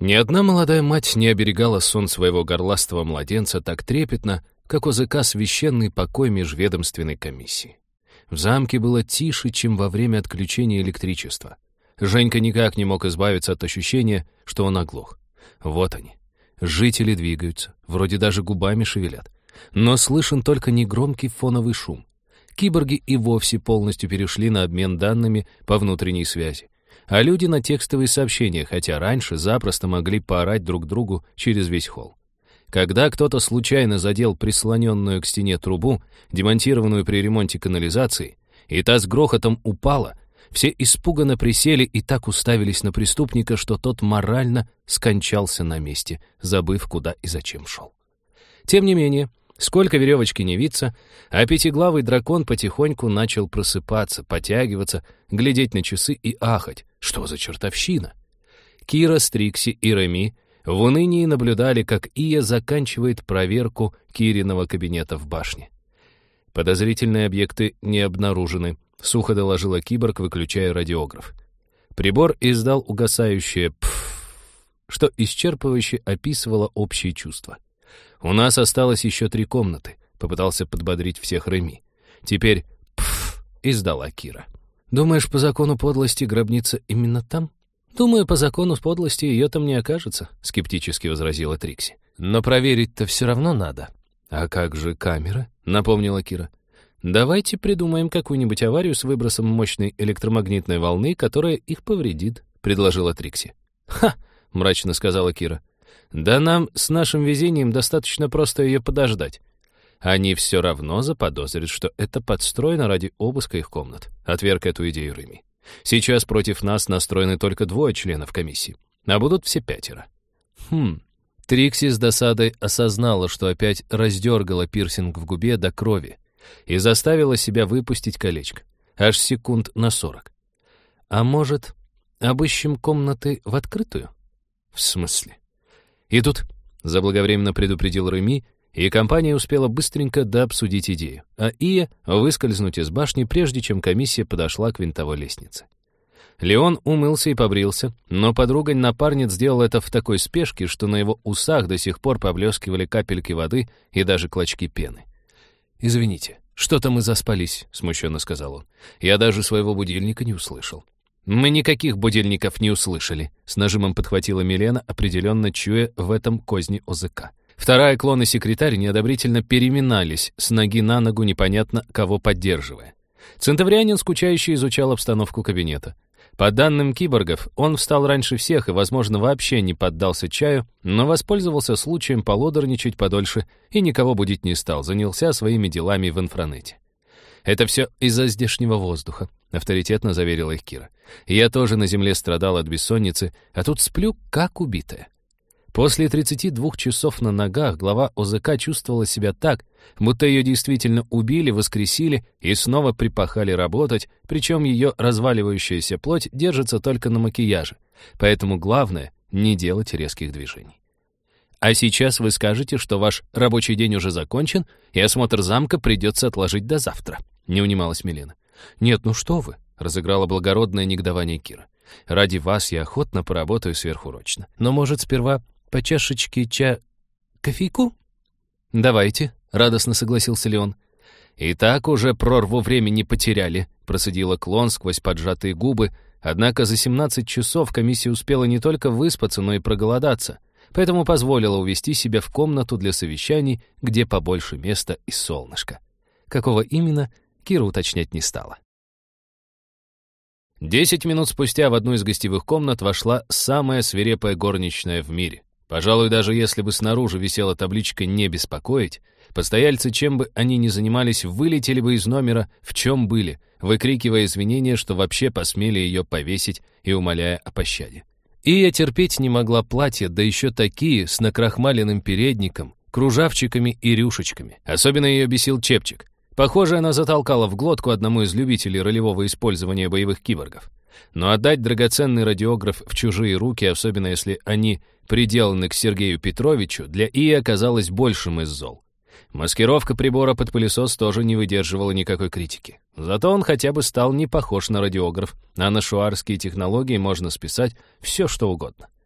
Ни одна молодая мать не оберегала сон своего горластого младенца так трепетно, как ОЗК «Священный покой межведомственной комиссии». В замке было тише, чем во время отключения электричества. Женька никак не мог избавиться от ощущения, что он оглох. Вот они. Жители двигаются, вроде даже губами шевелят. Но слышен только негромкий фоновый шум. Киборги и вовсе полностью перешли на обмен данными по внутренней связи. А люди на текстовые сообщения, хотя раньше запросто могли поорать друг другу через весь холл. Когда кто-то случайно задел прислоненную к стене трубу, демонтированную при ремонте канализации, и та с грохотом упала, все испуганно присели и так уставились на преступника, что тот морально скончался на месте, забыв, куда и зачем шел. Тем не менее, сколько веревочки не виться, а пятиглавый дракон потихоньку начал просыпаться, потягиваться, глядеть на часы и ахать. Что за чертовщина? Кира с Трикси и Реми в унынии наблюдали, как Ия заканчивает проверку Кириного кабинета в башне. «Подозрительные объекты не обнаружены», — сухо доложила киборг, выключая радиограф. Прибор издал угасающее «пф», что исчерпывающе описывало общие чувства. «У нас осталось еще 3 комнаты», — попытался подбодрить всех Реми. «Теперь «пф», — издала Кира. «Думаешь, по закону подлости гробница именно там?» «Думаю, по закону подлости ее там не окажется», — скептически возразила Трикси. «Но проверить-то все равно надо». «А как же камера?» — напомнила Кира. «Давайте придумаем какую-нибудь аварию с выбросом мощной электромагнитной волны, которая их повредит», — предложила Трикси. «Ха!» — мрачно сказала Кира. «Да нам с нашим везением достаточно просто ее подождать. Они все равно заподозрят, что это подстроено ради обыска их комнат», — отверг эту идею Реми. «Сейчас против нас настроены только 2 членов комиссии, а будут все 5. Трикси с досадой осознала, что опять раздергала пирсинг в губе до крови и заставила себя выпустить колечко. Аж секунд на 40. «А может, обыщем комнаты в открытую?» «В смысле?» «И тут», — заблаговременно предупредил Реми, и компания успела быстренько дообсудить идею, а Ия выскользнуть из башни, прежде чем комиссия подошла к винтовой лестнице. Леон умылся и побрился, но подругань-напарниц сделал это в такой спешке, что на его усах до сих пор поблескивали капельки воды и даже клочки пены. «Извините, что-то мы заспались», — смущенно сказал он. «Я даже своего будильника не услышал». «Мы никаких будильников не услышали», — с нажимом подхватила Милена, определенно чуя в этом козни ОЗК. Вторая клон и секретарь неодобрительно переминались с ноги на ногу, непонятно кого поддерживая. Центаврианин скучающе изучал обстановку кабинета. По данным киборгов, он встал раньше всех и, возможно, вообще не поддался чаю, но воспользовался случаем полодорничать подольше и никого будить не стал, занялся своими делами в инфранете. «Это все из-за здешнего воздуха», — авторитетно заверила их Кира. «Я тоже на земле страдал от бессонницы, а тут сплю, как убитая». После 32 часов на ногах глава ОЗК чувствовала себя так, будто ее действительно убили, воскресили и снова припахали работать, причем ее разваливающаяся плоть держится только на макияже, поэтому главное — не делать резких движений. «А сейчас вы скажете, что ваш рабочий день уже закончен, и осмотр замка придется отложить до завтра», — не унималась Милена. «Нет, ну что вы», — разыграла благородное негодование Кира. «Ради вас я охотно поработаю сверхурочно. Но, может, сперва по чашечке кофейку?» «Давайте», — радостно согласился Леон. «И так уже прорву времени потеряли», — процедила клон сквозь поджатые губы, однако за 17 часов комиссия успела не только выспаться, но и проголодаться, поэтому позволила увести себя в комнату для совещаний, где побольше места и солнышко. Какого именно, Кира уточнять не стала. 10 минут спустя в одну из гостевых комнат вошла самая свирепая горничная в мире. Пожалуй, даже если бы снаружи висела табличка «Не беспокоить», постояльцы, чем бы они ни занимались, вылетели бы из номера, в чем были, выкрикивая извинения, что вообще посмели ее повесить и умоляя о пощаде. Ия терпеть не могла платья, да еще такие, с накрахмаленным передником, кружавчиками и рюшечками. Особенно ее бесил чепчик. Похоже, она затолкала в глотку одному из любителей ролевого использования боевых киборгов. Но отдать драгоценный радиограф в чужие руки, особенно если они приделаны к Сергею Петровичу, для Ии оказалось большим из зол. Маскировка прибора под пылесос тоже не выдерживала никакой критики. Зато он хотя бы стал не похож на радиограф, а на шуарские технологии можно списать все, что угодно.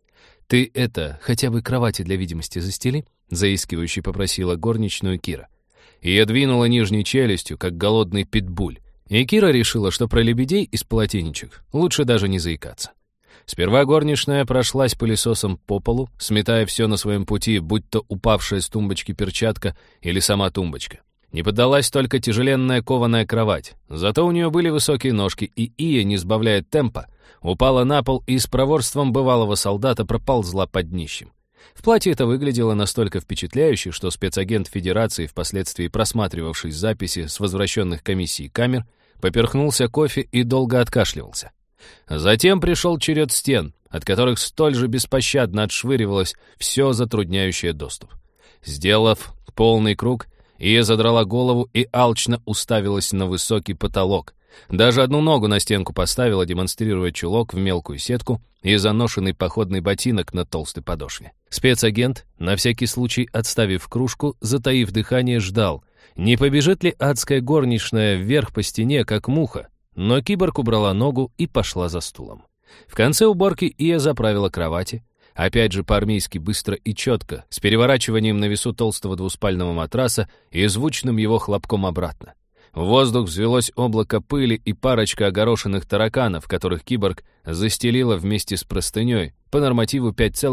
«Ты хотя бы кровати для видимости застели?» — заискивающе попросила горничную Кира. Ия двинула нижней челюстью, как голодный питбуль. И Кира решила, что про лебедей из полотенечек лучше даже не заикаться. Сперва горничная прошлась пылесосом по полу, сметая все на своем пути, будь то упавшая с тумбочки перчатка или сама тумбочка. Не поддалась только тяжеленная кованая кровать. Зато у нее были высокие ножки, и Ия, не сбавляя темпа, упала на пол и с проворством бывалого солдата проползла под днищем. В платье это выглядело настолько впечатляюще, что спецагент Федерации, впоследствии просматривавший записи с возвращенных комиссий камер, поперхнулся кофе и долго откашливался. Затем пришел черед стен, от которых столь же беспощадно отшвыривалось все затрудняющее доступ. Сделав полный круг, Ия задрала голову и алчно уставилась на высокий потолок. Даже одну ногу на стенку поставила, демонстрируя чулок в мелкую сетку и заношенный походный ботинок на толстой подошве. Спецагент, на всякий случай отставив кружку, затаив дыхание, ждал, не побежит ли адская горничная вверх по стене, как муха. Но киборг убрала ногу и пошла за стулом. В конце уборки Ия заправила кровати, опять же по-армейски быстро и четко, с переворачиванием на весу толстого двуспального матраса и звучным его хлопком обратно. В воздух взвелось облако пыли и парочка огорошенных тараканов, которых киборг застелила вместе с простыней по нормативу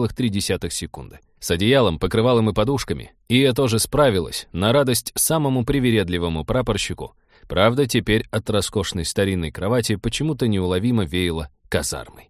5,3 секунды. С одеялом, покрывалом и подушками Ия тоже справилась, на радость самому привередливому прапорщику. Правда, теперь от роскошной старинной кровати почему-то неуловимо веяло казармой.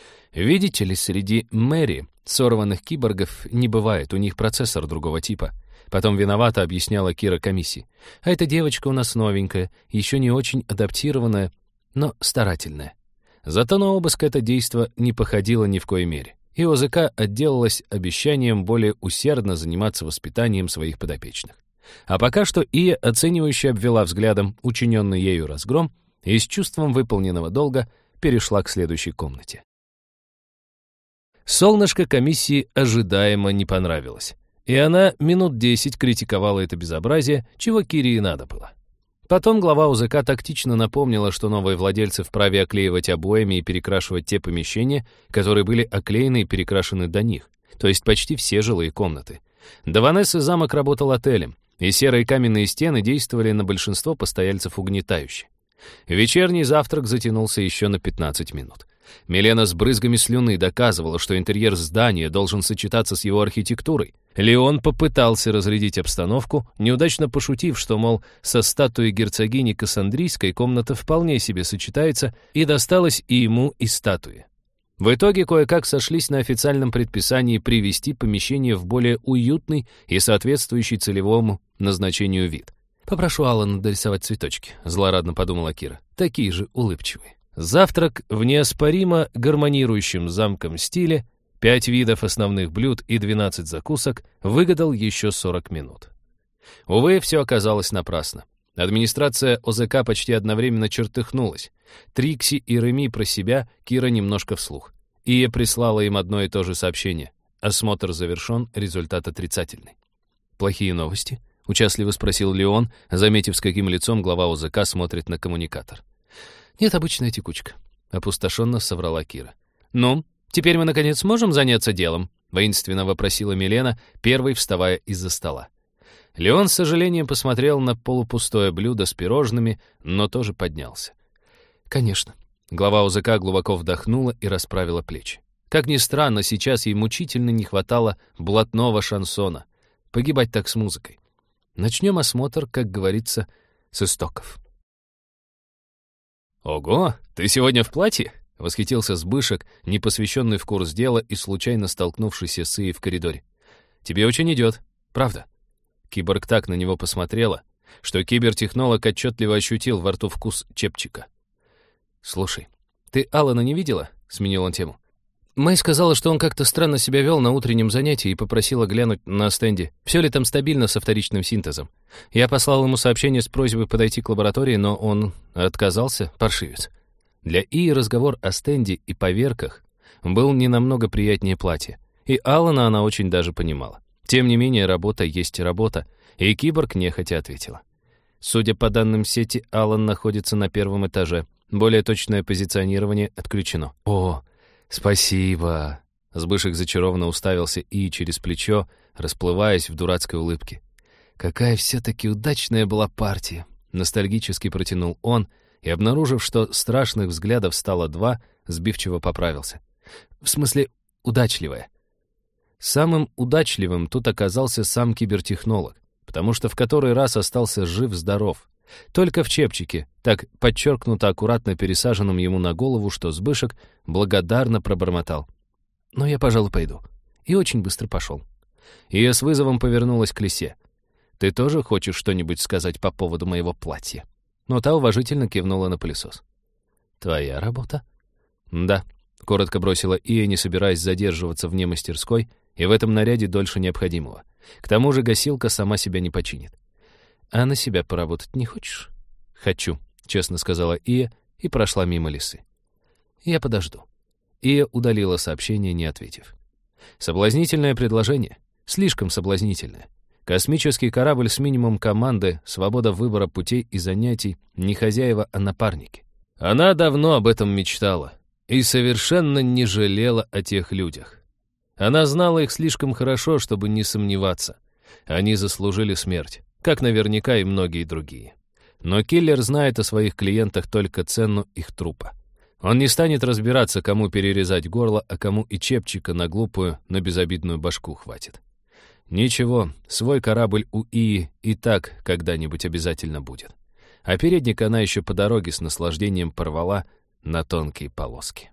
Видите ли, среди мэри сорванных киборгов не бывает, у них процессор другого типа. Потом виновато объясняла Кира комиссии. А эта девочка у нас новенькая, еще не очень адаптированная, но старательная. Зато на обыск это действо не походило ни в коей мере. И ОЗК отделалась обещанием более усердно заниматься воспитанием своих подопечных. А пока что Ия оценивающе обвела взглядом учиненный ею разгром и с чувством выполненного долга перешла к следующей комнате. Солнышко комиссии ожидаемо не понравилось, и она минут 10 критиковала это безобразие, чего Кире и надо было. Потом глава УЗК тактично напомнила, что новые владельцы вправе оклеивать обоями и перекрашивать те помещения, которые были оклеены и перекрашены до них, то есть почти все жилые комнаты. До Ванессы замок работал отелем, и серые каменные стены действовали на большинство постояльцев угнетающе. Вечерний завтрак затянулся еще на 15 минут. Милена с брызгами слюны доказывала, что интерьер здания должен сочетаться с его архитектурой. Леон попытался разрядить обстановку, неудачно пошутив, что, мол, со статуей герцогини Кассандрийской комната вполне себе сочетается, и досталось и ему, и статуе. В итоге кое-как сошлись на официальном предписании привести помещение в более уютный и соответствующий целевому назначению вид. «Попрошу Алана дорисовать цветочки», — злорадно подумала Кира. «Такие же улыбчивые». Завтрак в неоспоримо гармонирующем с замком стиле, 5 видов основных блюд и 12 закусок, выгадал еще 40 минут. Увы, все оказалось напрасно. Администрация ОЗК почти одновременно чертыхнулась. Трикси и Реми про себя, Кира немножко вслух. Ия прислала им одно и то же сообщение. Осмотр завершен, результат отрицательный. «Плохие новости?» — участливо спросил Леон, заметив, с каким лицом глава ОЗК смотрит на коммуникатор. «Нет, обычная текучка», — опустошенно соврала Кира. «Ну, теперь мы, наконец, можем заняться делом?» — воинственно вопросила Милена, первой вставая из-за стола. Леон с сожалением посмотрел на полупустое блюдо с пирожными, но тоже поднялся. «Конечно». Глава УЗК глубоко вдохнула и расправила плечи. Как ни странно, сейчас ей мучительно не хватало блатного шансона. Погибать так с музыкой. Начнем осмотр, как говорится, с истоков. «Ого, ты сегодня в платье?» — восхитился Сбышек, не посвященный в курс дела и случайно столкнувшийся с Ией в коридоре. «Тебе очень идет, правда?» Киборг так на него посмотрела, что кибертехнолог отчетливо ощутил во рту вкус чепчика. «Слушай, ты Алана не видела?» — сменил он тему. Мэй сказала, что он как-то странно себя вел на утреннем занятии и попросила глянуть на стенде, все ли там стабильно со вторичным синтезом. Я послал ему сообщение с просьбой подойти к лаборатории, но он отказался, паршивец. Для Ии разговор о стенде и поверках был не намного приятнее платья, и Алана она очень даже понимала. Тем не менее, работа есть работа, и киборг нехотя ответила. Судя по данным сети, Алан находится на 1-м этаже. Более точное позиционирование отключено. «О, спасибо!» Сбышек зачарованно уставился и через плечо, расплываясь в дурацкой улыбке. «Какая все-таки удачная была партия!» Ностальгически протянул он и, обнаружив, что страшных взглядов стало два, сбивчиво поправился. «В смысле, удачливая». Самым удачливым тут оказался сам кибертехнолог, потому что в который раз остался жив-здоров. Только в чепчике, так подчеркнуто аккуратно пересаженном ему на голову, что Сбышек благодарно пробормотал. «Но я, пожалуй, пойду». И очень быстро пошел. Ия с вызовом повернулась к Лисе. «Ты тоже хочешь что-нибудь сказать по поводу моего платья?» Но та уважительно кивнула на пылесос. «Твоя работа?» «Да», — коротко бросила Ия, не собираясь задерживаться вне мастерской и в этом наряде дольше необходимого. К тому же гасилка сама себя не починит. «А на себя поработать не хочешь?» «Хочу», — честно сказала Ия и прошла мимо Лисы. «Я подожду». Ия удалила сообщение, не ответив. Соблазнительное предложение. Слишком соблазнительное. Космический корабль с минимум команды, свобода выбора путей и занятий, не хозяева, а напарники. Она давно об этом мечтала и совершенно не жалела о тех людях. Она знала их слишком хорошо, чтобы не сомневаться. Они заслужили смерть, как наверняка и многие другие. Но киллер знает о своих клиентах только цену их трупа. Он не станет разбираться, кому перерезать горло, а кому и чепчика на глупую, но безобидную башку хватит. Ничего, свой корабль у Ии и так когда-нибудь обязательно будет. А передник она еще по дороге с наслаждением порвала на тонкие полоски.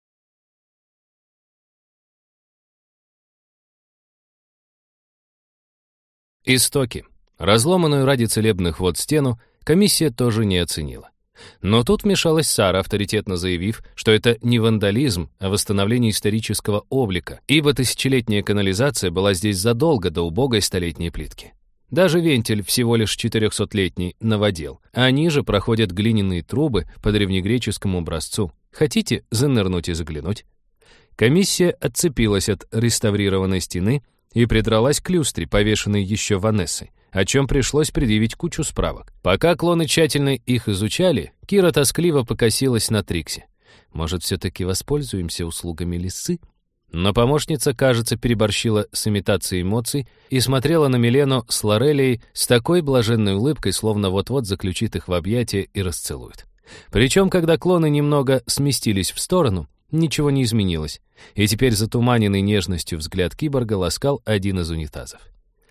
Истоки. Разломанную ради целебных вод стену комиссия тоже не оценила. Но тут вмешалась Сара, авторитетно заявив, что это не вандализм, а восстановление исторического облика, ибо тысячелетняя канализация была здесь задолго до убогой столетней плитки. Даже вентиль всего лишь 400-летний новодел, а ниже проходят глиняные трубы по древнегреческому образцу. Хотите занырнуть и заглянуть? Комиссия отцепилась от реставрированной стены и придралась к люстре, повешенной еще Ванессой, о чем пришлось предъявить кучу справок. Пока клоны тщательно их изучали, Кира тоскливо покосилась на Трикси. Может, все-таки воспользуемся услугами лисы? Но помощница, кажется, переборщила с имитацией эмоций и смотрела на Милену с Лорелией с такой блаженной улыбкой, словно вот-вот заключит их в объятия и расцелует. Причем, когда клоны немного сместились в сторону, ничего не изменилось, и теперь затуманенный нежностью взгляд киборга ласкал один из унитазов.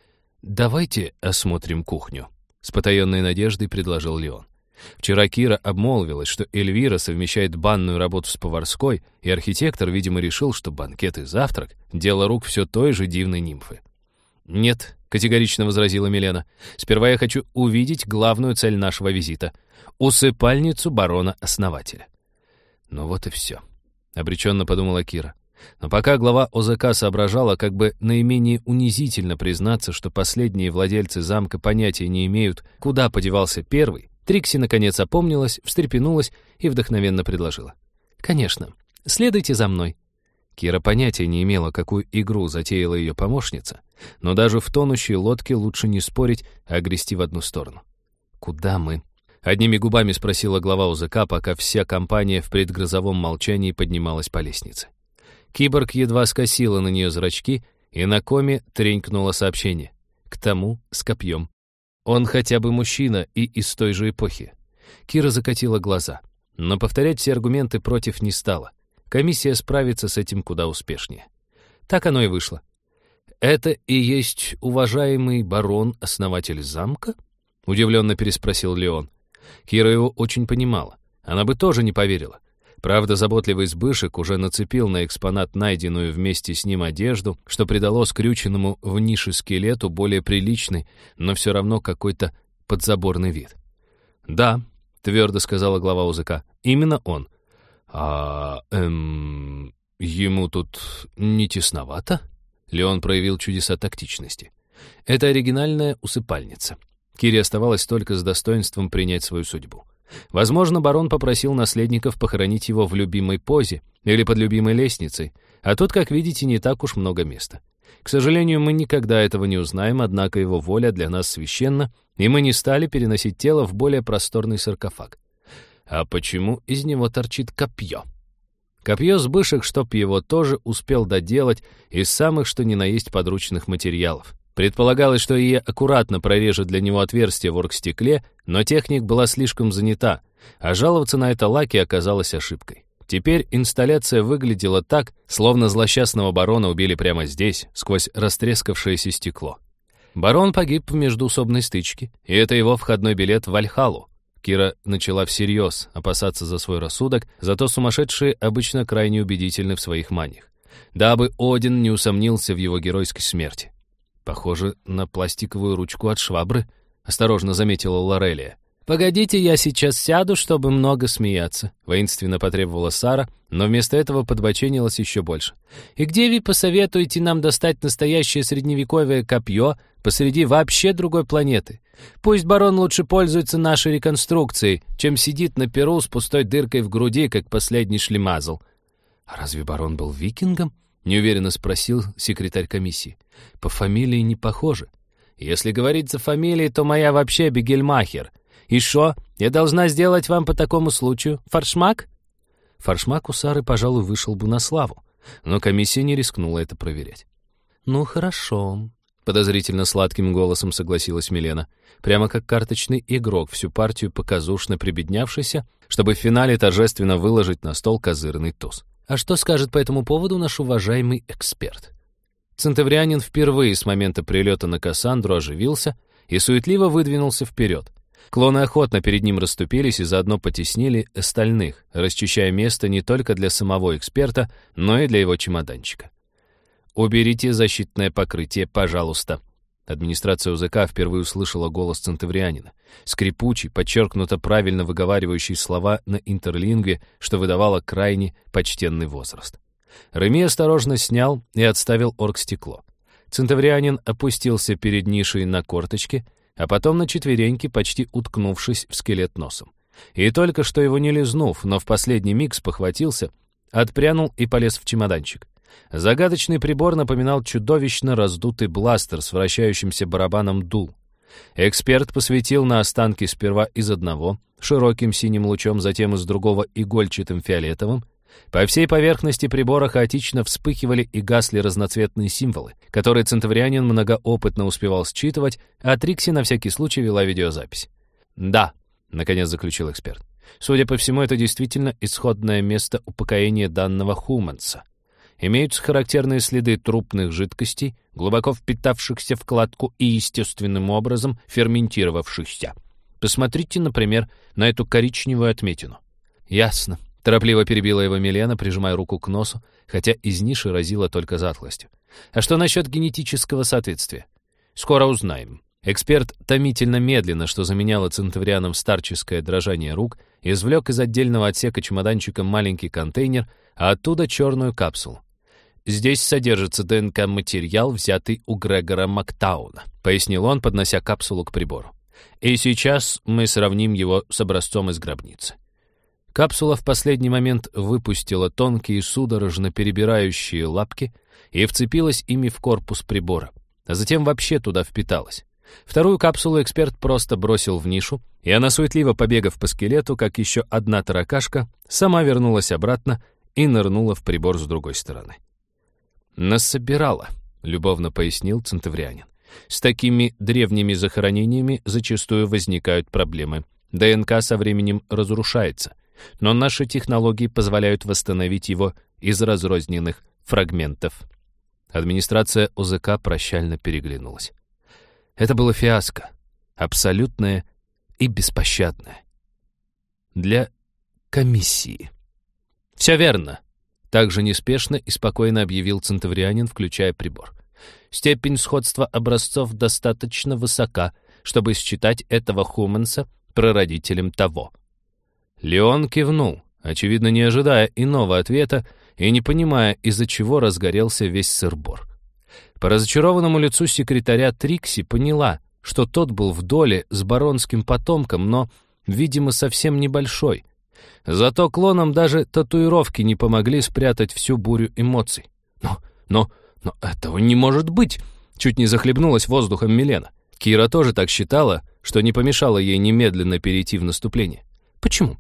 «Давайте осмотрим кухню», — с потаенной надеждой предложил Леон. Вчера Кира обмолвилась, что Эльвира совмещает банную работу с поварской, и архитектор, видимо, решил, что банкет и завтрак — дело рук все той же дивной нимфы. «Нет», — категорично возразила Милена, — «сперва я хочу увидеть главную цель нашего визита — усыпальницу барона-основателя». «Ну вот и все», — обреченно подумала Кира. Но пока глава ОЗК соображала, как бы наименее унизительно признаться, что последние владельцы замка понятия не имеют, куда подевался первый, Трикси наконец опомнилась, встрепенулась и вдохновенно предложила. «Конечно, следуйте за мной». Кира понятия не имела, какую игру затеяла ее помощница, но даже в тонущей лодке лучше не спорить, а грести в одну сторону. «Куда мы?» — одними губами спросила глава ОЗК, пока вся компания в предгрозовом молчании поднималась по лестнице. Киборг едва скосила на нее зрачки, и на коме тренькнуло сообщение. К тому с копьем. Он хотя бы мужчина и из той же эпохи. Кира закатила глаза, но повторять все аргументы против не стала. Комиссия справится с этим куда успешнее. Так оно и вышло. «Это и есть уважаемый барон-основатель замка?» — удивленно переспросил Леон. Кира его очень понимала. Она бы тоже не поверила. Правда, заботливый Сбышек уже нацепил на экспонат найденную вместе с ним одежду, что придало скрюченному в нише скелету более приличный, но все равно какой-то подзаборный вид. «Да», — твердо сказала глава УЗК, — «именно он». Ему тут не тесновато?» Леон проявил чудеса тактичности. «Это оригинальная усыпальница». Кире оставалось только с достоинством принять свою судьбу. Возможно, барон попросил наследников похоронить его в любимой позе или под любимой лестницей, а тут, как видите, не так уж много места. К сожалению, мы никогда этого не узнаем, однако его воля для нас священна, и мы не стали переносить тело в более просторный саркофаг. А почему из него торчит копье? Копье Сбышек, чтоб его тоже успел доделать из самых что ни на есть подручных материалов. Предполагалось, что Ие аккуратно прорежет для него отверстие в оргстекле, но техник была слишком занята, а жаловаться на это Лаки оказалось ошибкой. Теперь инсталляция выглядела так, словно злосчастного барона убили прямо здесь, сквозь растрескавшееся стекло. Барон погиб в междоусобной стычке, и это его входной билет в Вальхаллу. Кира начала всерьез опасаться за свой рассудок, зато сумасшедшие обычно крайне убедительны в своих маниях. Дабы Один не усомнился в его геройской смерти. «Похоже на пластиковую ручку от швабры», — осторожно заметила Лорелия. «Погодите, я сейчас сяду, чтобы много смеяться», — воинственно потребовала Сара, но вместо этого подбоченилась еще больше. «И где вы посоветуете нам достать настоящее средневековое копье посреди вообще другой планеты? Пусть барон лучше пользуется нашей реконструкцией, чем сидит на перу с пустой дыркой в груди, как последний шлемазл». «А разве барон был викингом?» — неуверенно спросил секретарь комиссии. «По фамилии не похоже». «Если говорить за фамилией, то моя вообще Бегельмахер. И шо, я должна сделать вам по такому случаю? Форшмак?» Форшмак у Сары, пожалуй, вышел бы на славу, но комиссия не рискнула это проверять. «Ну, хорошо», — подозрительно сладким голосом согласилась Милена, прямо как карточный игрок, всю партию показушно прибеднявшийся, чтобы в финале торжественно выложить на стол козырный туз. «А что скажет по этому поводу наш уважаемый эксперт?» Центаврианин впервые с момента прилета на Кассандру оживился и суетливо выдвинулся вперед. Клоны охотно перед ним расступились и заодно потеснили остальных, расчищая место не только для самого эксперта, но и для его чемоданчика. «Уберите защитное покрытие, пожалуйста». Администрация УЗК впервые услышала голос центаврианина, скрипучий, подчеркнуто правильно выговаривающий слова на интерлингве, что выдавало крайне почтенный возраст. Реми осторожно снял и отставил оргстекло. Центаврианин опустился перед нишей на корточки, а потом на четвереньки, почти уткнувшись в скелет носом. И только что его не лизнув, но в последний миг спохватился, отпрянул и полез в чемоданчик. Загадочный прибор напоминал чудовищно раздутый бластер с вращающимся барабаном дул. Эксперт посветил на останки сперва из одного, широким синим лучом, затем из другого игольчатым фиолетовым. По всей поверхности прибора хаотично вспыхивали и гасли разноцветные символы, которые центаврианин многоопытно успевал считывать, а Трикси на всякий случай вела видеозапись. «Да», — наконец заключил эксперт, — «судя по всему, это действительно исходное место упокоения данного Хуманса. Имеются характерные следы трупных жидкостей, глубоко впитавшихся в кладку и естественным образом ферментировавшихся. Посмотрите, например, на эту коричневую отметину». «Ясно», — торопливо перебила его Милена, прижимая руку к носу, хотя из ниши разило только затхлостью. «А что насчет генетического соответствия?» «Скоро узнаем». Эксперт томительно медленно, что заменяло центаврианам старческое дрожание рук, извлек из отдельного отсека чемоданчика маленький контейнер, а оттуда черную капсулу. «Здесь содержится ДНК-материал, взятый у Грегора Мактауна», — пояснил он, поднося капсулу к прибору. «И сейчас мы сравним его с образцом из гробницы». Капсула в последний момент выпустила тонкие, судорожно перебирающие лапки и вцепилась ими в корпус прибора, а затем вообще туда впиталась. Вторую капсулу эксперт просто бросил в нишу, и она, суетливо побегав по скелету, как еще одна таракашка, сама вернулась обратно и нырнула в прибор с другой стороны. «Насобирала», — любовно пояснил центаврианин. «С такими древними захоронениями зачастую возникают проблемы. ДНК со временем разрушается, но наши технологии позволяют восстановить его из разрозненных фрагментов». Администрация ОЗК прощально переглянулась. Это было фиаско, абсолютное и беспощадное. Для комиссии. «Все верно», — также неспешно и спокойно объявил центаврианин, включая прибор. «Степень сходства образцов достаточно высока, чтобы считать этого Хуманса прародителем того». Леон кивнул, очевидно, не ожидая иного ответа и не понимая, из-за чего разгорелся весь сыр-бор. По разочарованному лицу секретаря Трикси поняла, что тот был в доле с баронским потомком, но, видимо, совсем небольшой. Зато клонам даже татуировки не помогли спрятать всю бурю эмоций. Но этого не может быть! Чуть не захлебнулась воздухом Милена. Кира тоже так считала, что не помешало ей немедленно перейти в наступление. Почему?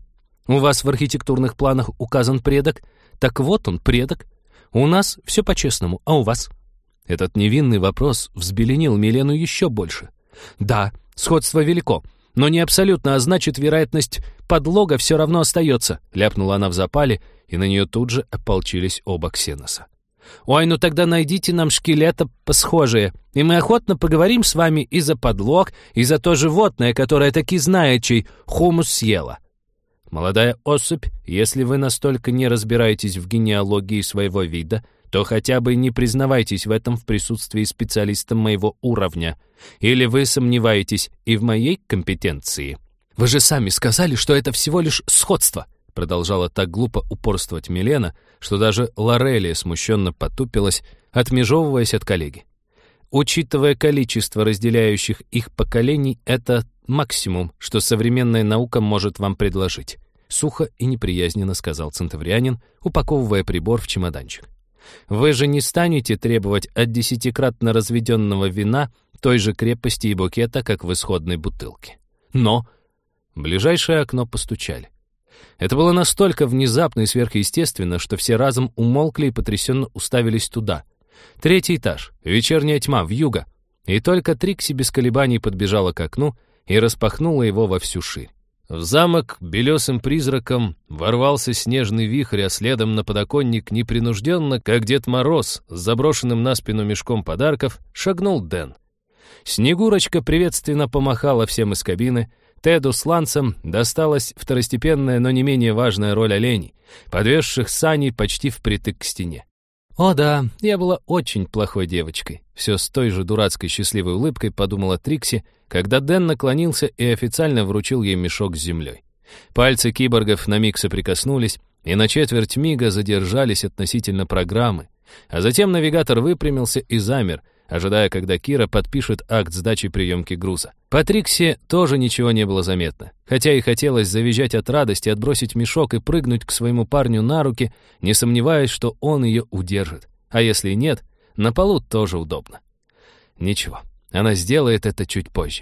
У вас в архитектурных планах указан предок? Так вот он, предок. У нас все по-честному, а у вас?» Этот невинный вопрос взбеленил Милену еще больше. «Да, сходство велико, но не абсолютно, а значит, вероятность подлога все равно остается», ляпнула она в запале, и на нее тут же ополчились оба ксеноса. «Ой, ну тогда найдите нам шкелета посхожие, и мы охотно поговорим с вами и за подлог, и за то животное, которое таки знает, чей хумус съела. Молодая особь, если вы настолько не разбираетесь в генеалогии своего вида, то хотя бы не признавайтесь в этом в присутствии специалиста моего уровня. Или вы сомневаетесь и в моей компетенции?» «Вы же сами сказали, что это всего лишь сходство», продолжала так глупо упорствовать Милена, что даже Лорелия смущенно потупилась, отмежевываясь от коллеги. «Учитывая количество разделяющих их поколений, это максимум, что современная наука может вам предложить», сухо и неприязненно сказал центаврианин, упаковывая прибор в чемоданчик. «Вы же не станете требовать от 10-кратно разведенного вина той же крепости и букета, как в исходной бутылке. Но...» В ближайшее окно постучали. Это было настолько внезапно и сверхъестественно, что все разом умолкли и потрясенно уставились туда. 3-й этаж, вечерняя тьма, вьюга. И только Трикси без колебаний подбежала к окну и распахнула его во всю ширь. В замок белесым призраком ворвался снежный вихрь, а следом на подоконник непринужденно, как Дед Мороз, с заброшенным на спину мешком подарков, шагнул Дэн. Снегурочка приветственно помахала всем из кабины. Теду с Лансом досталась второстепенная, но не менее важная роль оленей, подвесших сани почти впритык к стене. «О да, я была очень плохой девочкой», все с той же дурацкой счастливой улыбкой подумала Трикси, когда Дэн наклонился и официально вручил ей мешок с землей. Пальцы киборгов на миг соприкоснулись и на четверть мига задержались относительно программы, а затем навигатор выпрямился и замер, ожидая, когда Кира подпишет акт сдачи приемки груза. По Трикси тоже ничего не было заметно, хотя и хотелось завизжать от радости, отбросить мешок и прыгнуть к своему парню на руки, не сомневаясь, что он ее удержит. А если нет, на полу тоже удобно. Ничего, она сделает это чуть позже.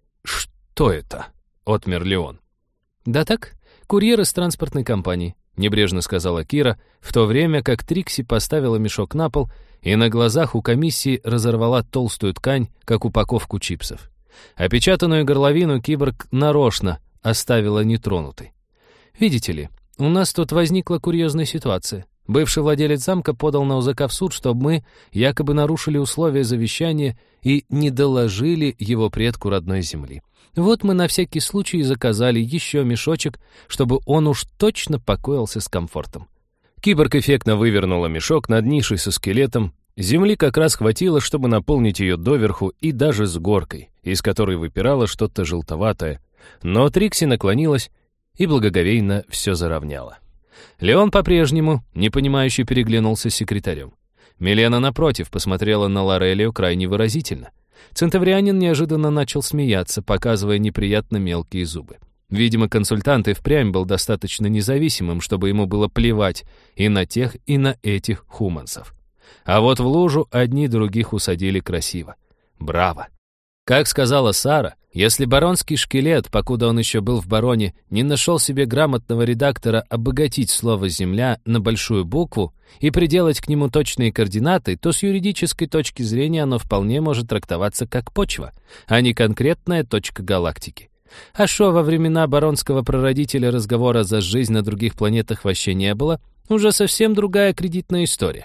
«Что это?» — отмер Леон. «Да так, курьер из транспортной компании», — небрежно сказала Кира, в то время как Трикси поставила мешок на пол и на глазах у комиссии разорвала толстую ткань, как упаковку чипсов. Опечатанную горловину киборг нарочно оставила нетронутой. «Видите ли, у нас тут возникла курьезная ситуация. Бывший владелец замка подал на ОЗК в суд, чтобы мы якобы нарушили условия завещания и не доложили его предку родной земли. Вот мы на всякий случай заказали еще мешочек, чтобы он уж точно покоился с комфортом». Киборг эффектно вывернула мешок над нишей со скелетом. Земли как раз хватило, чтобы наполнить ее доверху и даже с горкой, из которой выпирало что-то желтоватое. Но Трикси наклонилась и благоговейно все заровняла. Леон по-прежнему непонимающе переглянулся с секретарем. Милена, напротив, посмотрела на Лорелию крайне выразительно. Центаврианин неожиданно начал смеяться, показывая неприятно мелкие зубы. Видимо, консультант и впрямь был достаточно независимым, чтобы ему было плевать и на тех, и на этих хумансов. А вот в лужу одни других усадили красиво. Браво! Как сказала Сара, если баронский шкелет, покуда он еще был в бароне, не нашел себе грамотного редактора обогатить слово «земля» на большую букву и приделать к нему точные координаты, то с юридической точки зрения оно вполне может трактоваться как почва, а не конкретная точка галактики. А шо во времена баронского прародителя разговора за жизнь на других планетах вообще не было, уже совсем другая кредитная история.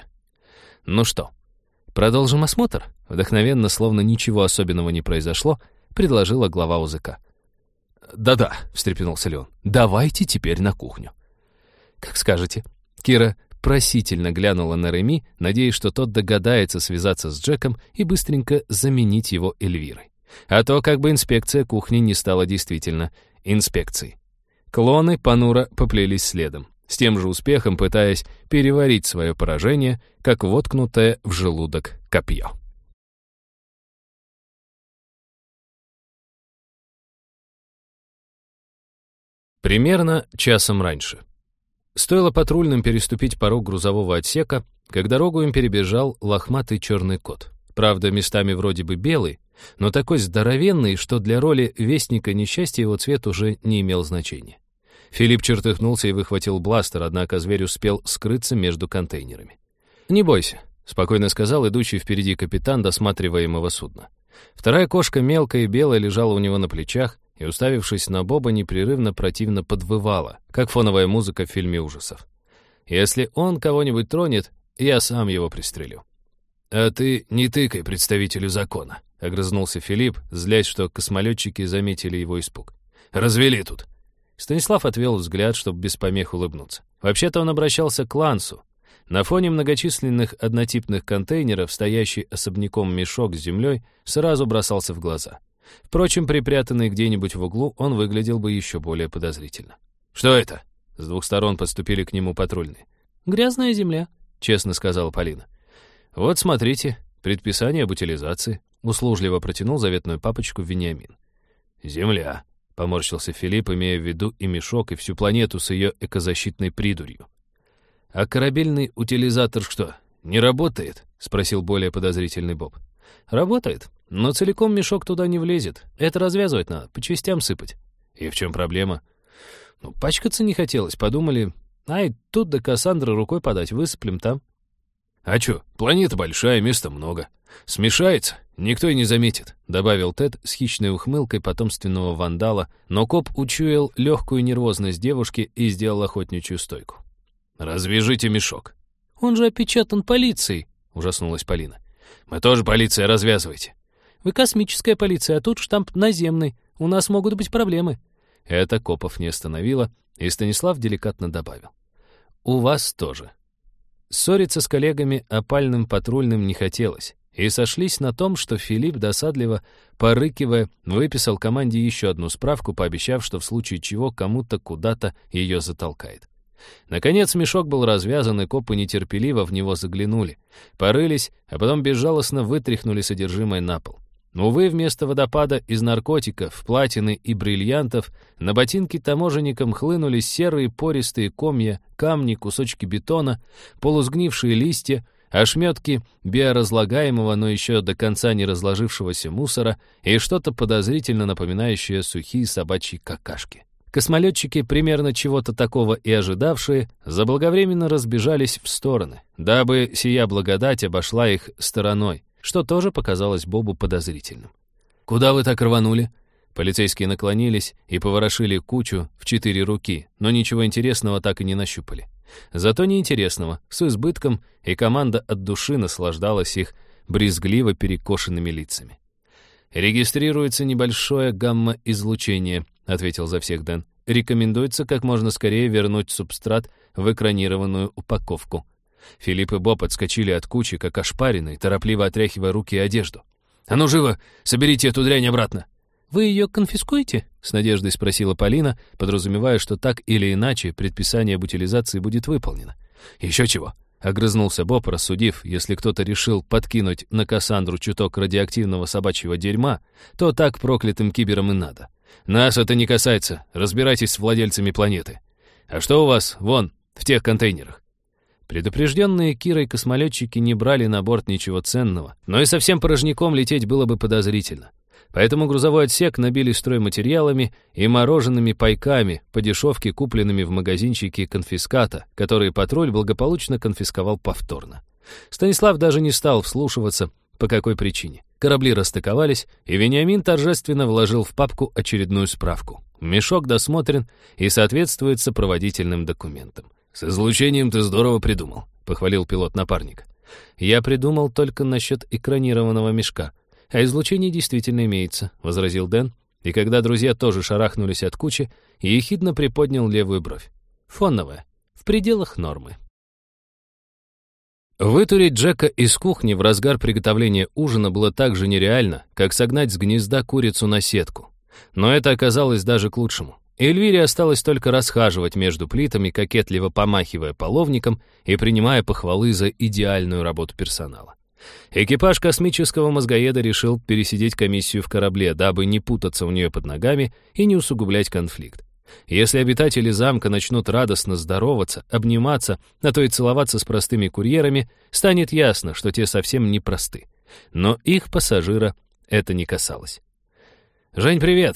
Ну что, продолжим осмотр? Вдохновенно, словно ничего особенного не произошло, предложила глава УЗК. «Да-да», — встрепенулся Леон, — «давайте теперь на кухню». «Как скажете». Кира просительно глянула на Реми, надеясь, что тот догадается связаться с Джеком и быстренько заменить его Эльвирой. А то как бы инспекция кухни не стала действительно инспекцией. Клоны понуро поплелись следом, с тем же успехом пытаясь переварить свое поражение, как воткнутое в желудок копье. Примерно часом раньше. Стоило патрульным переступить порог грузового отсека, как дорогу им перебежал лохматый черный кот. Правда, местами вроде бы белый, но такой здоровенный, что для роли вестника несчастья его цвет уже не имел значения. Филипп чертыхнулся и выхватил бластер, однако зверь успел скрыться между контейнерами. «Не бойся», — спокойно сказал идущий впереди капитан досматриваемого судна. Вторая кошка, мелкая и белая, лежала у него на плечах и, уставившись на Боба, непрерывно противно подвывала, как фоновая музыка в фильме ужасов. «Если он кого-нибудь тронет, я сам его пристрелю». «А ты не тыкай представителю закона», — огрызнулся Филипп, злясь, что космолетчики заметили его испуг. «Развели тут». Станислав отвел взгляд, чтобы без помех улыбнуться. Вообще-то он обращался к Лансу. На фоне многочисленных однотипных контейнеров, стоящий особняком мешок с землей, сразу бросался в глаза. Впрочем, припрятанный где-нибудь в углу, он выглядел бы еще более подозрительно. «Что это?» С двух сторон подступили к нему патрульные. «Грязная земля», — честно сказала Полина. «Вот смотрите, предписание об утилизации», — услужливо протянул заветную папочку Вениамин. «Земля», — поморщился Филипп, имея в виду и мешок, и всю планету с ее экозащитной придурью. «А корабельный утилизатор что, не работает?» — спросил более подозрительный Боб. «Работает, но целиком мешок туда не влезет. Это развязывать надо, по частям сыпать». «И в чем проблема?» «Ну, пачкаться не хотелось, подумали. И тут до Кассандры рукой подать, высыплем там». «А чё, планета большая, места много. Смешается, никто и не заметит», — добавил Тед с хищной ухмылкой потомственного вандала, но коп учуял легкую нервозность девушки и сделал охотничью стойку. «Развяжите мешок». «Он же опечатан полицией», — ужаснулась Полина. «Мы тоже полиция, развязывайте». «Вы космическая полиция, а тут штамп наземный. У нас могут быть проблемы». Это копов не остановило, и Станислав деликатно добавил. «У вас тоже». Ссориться с коллегами опальным патрульным не хотелось, и сошлись на том, что Филипп, досадливо порыкивая, выписал команде еще одну справку, пообещав, что в случае чего кому-то куда-то ее затолкает. Наконец мешок был развязан, и копы нетерпеливо в него заглянули, порылись, а потом безжалостно вытряхнули содержимое на пол. Увы, вместо водопада из наркотиков, платины и бриллиантов на ботинки таможенникам хлынули серые пористые комья, камни, кусочки бетона, полусгнившие листья, ошметки биоразлагаемого, но еще до конца не разложившегося мусора и что-то подозрительно напоминающее сухие собачьи какашки. Космолетчики, примерно чего-то такого и ожидавшие, заблаговременно разбежались в стороны, дабы сия благодать обошла их стороной, что тоже показалось Бобу подозрительным. «Куда вы так рванули?» Полицейские наклонились и поворошили кучу в 4 руки, но ничего интересного так и не нащупали. Зато неинтересного, с избытком, и команда от души наслаждалась их брезгливо перекошенными лицами. «Регистрируется небольшое гамма-излучение», — ответил за всех Дэн. «Рекомендуется как можно скорее вернуть субстрат в экранированную упаковку». Филипп и Боб отскочили от кучи, как ошпаренные, торопливо отряхивая руки и одежду. «А ну живо, соберите эту дрянь обратно!» «Вы ее конфискуете?» — с надеждой спросила Полина, подразумевая, что так или иначе предписание об утилизации будет выполнено. «Еще чего?» — огрызнулся Боб, рассудив, если кто-то решил подкинуть на Кассандру чуток радиоактивного собачьего дерьма, то так проклятым киберам и надо. «Нас это не касается, разбирайтесь с владельцами планеты. А что у вас, вон, в тех контейнерах?» Предупрежденные Кирой космолетчики не брали на борт ничего ценного, но и совсем порожняком лететь было бы подозрительно. Поэтому грузовой отсек набили стройматериалами и мороженными пайками по дешевке, купленными в магазинчике конфиската, которые патруль благополучно конфисковал повторно. Станислав даже не стал вслушиваться, по какой причине. Корабли расстыковались, и Вениамин торжественно вложил в папку очередную справку. Мешок досмотрен и соответствует сопроводительным документам. «С излучением ты здорово придумал», — похвалил пилот напарника. «Я придумал только насчет экранированного мешка. А излучение действительно имеется», — возразил Дэн, и когда друзья тоже шарахнулись от кучи, ехидно приподнял левую бровь. «Фоновая, в пределах нормы». Вытурить Джека из кухни в разгар приготовления ужина было так же нереально, как согнать с гнезда курицу на сетку. Но это оказалось даже к лучшему. Эльвире осталось только расхаживать между плитами, кокетливо помахивая половником и принимая похвалы за идеальную работу персонала. Экипаж космического мозгоеда решил пересидеть комиссию в корабле, дабы не путаться у нее под ногами и не усугублять конфликт. Если обитатели замка начнут радостно здороваться, обниматься, а то и целоваться с простыми курьерами, станет ясно, что те совсем не просты. Но их пассажира это не касалось. «Жень, привет!»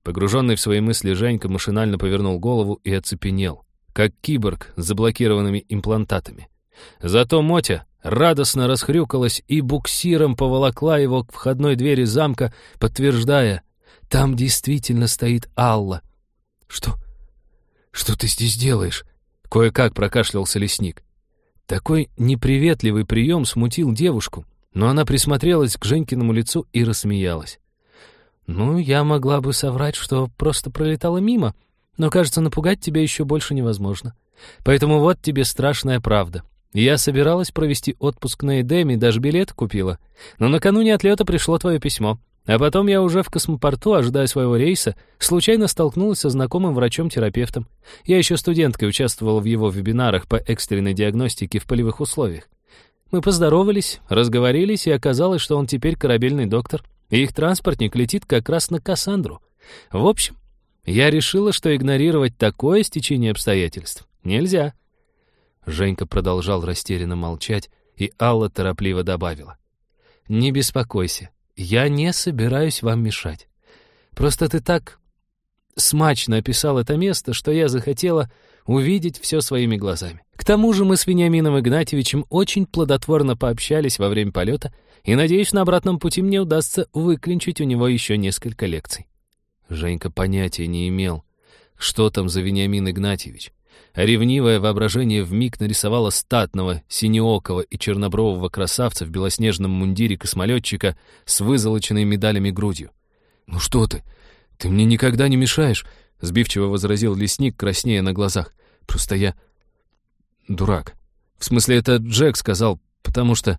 Погруженный в свои мысли Женька машинально повернул голову и оцепенел, как киборг с заблокированными имплантатами. Зато Мотя радостно расхрюкалась и буксиром поволокла его к входной двери замка, подтверждая: там действительно стоит Алла. «Что ты здесь делаешь?» — кое-как прокашлялся лесник. Такой неприветливый прием смутил девушку, но она присмотрелась к Женькиному лицу и рассмеялась. «Ну, я могла бы соврать, что просто пролетала мимо, но, кажется, напугать тебя еще больше невозможно. Поэтому вот тебе страшная правда. Я собиралась провести отпуск на Эдеме, даже билет купила. Но накануне отлета пришло твое письмо. А потом я уже в космопорту, ожидая своего рейса, случайно столкнулась со знакомым врачом-терапевтом. Я еще студенткой участвовала в его вебинарах по экстренной диагностике в полевых условиях. Мы поздоровались, разговорились, и оказалось, что он теперь корабельный доктор, и их транспортник летит как раз на Кассандру. В общем, я решила, что игнорировать такое стечение обстоятельств нельзя». Женька продолжал растерянно молчать, и Алла торопливо добавила: «Не беспокойся, я не собираюсь вам мешать. Просто ты так смачно описал это место, что я захотела увидеть все своими глазами. К тому же мы с Вениамином Игнатьевичем очень плодотворно пообщались во время полета, и, надеюсь, на обратном пути мне удастся выклинчить у него еще несколько лекций». Женька понятия не имел, что там за Вениамин Игнатьевич, а ревнивое воображение вмиг нарисовало статного, синеокого и чернобрового красавца в белоснежном мундире космолетчика с вызолоченной медалями грудью. «Ну что ты мне никогда не мешаешь», — сбивчиво возразил лесник, краснея на глазах. «Просто я дурак. В смысле, это Джек сказал, потому что...»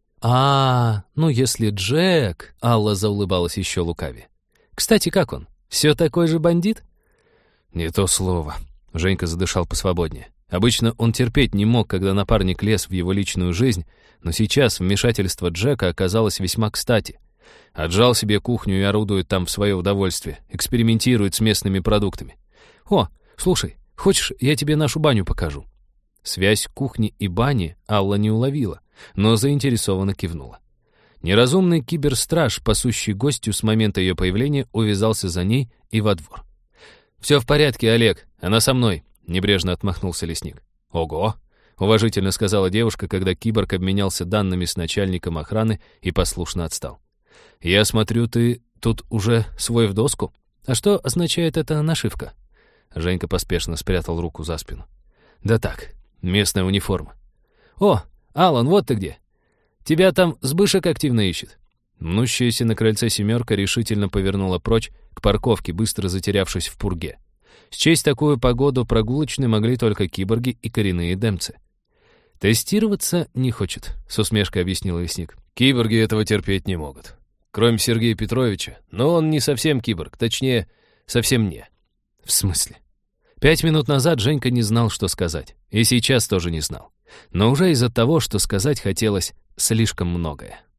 Ну если Джек...» — Алла заулыбалась еще лукавее. «Кстати, как он? Все такой же бандит?» «Не то слово». Женька задышал посвободнее. Обычно он терпеть не мог, когда напарник лез в его личную жизнь, но сейчас вмешательство Джека оказалось весьма кстати. Отжал себе кухню и орудует там в свое удовольствие, экспериментирует с местными продуктами. «О, слушай, хочешь, я тебе нашу баню покажу?» Связь кухни и бани Алла не уловила, но заинтересованно кивнула. Неразумный киберстраж, пасущий гостью с момента ее появления, увязался за ней и во двор. «Все в порядке, Олег, она со мной», — небрежно отмахнулся лесник. «Ого», — уважительно сказала девушка, когда киборг обменялся данными с начальником охраны и послушно отстал. «Я смотрю, ты тут уже свой в доску? А что означает эта нашивка?» Женька поспешно спрятал руку за спину. «Да так, местная униформа». «О, Алан, вот ты где! Тебя там Сбышек активно ищет». Мнущаяся на крыльце семерка решительно повернула прочь к парковке, быстро затерявшись в пурге. Счесть такую погоду прогулочной могли только киборги и коренные демцы. «Тестироваться не хочет», — с усмешкой объяснил лесник. «Киборги этого терпеть не могут. Кроме Сергея Петровича, но он не совсем киборг, точнее, совсем не». «В смысле?» 5 минут назад Женька не знал, что сказать, и сейчас тоже не знал. Но уже из-за того, что сказать хотелось слишком многое.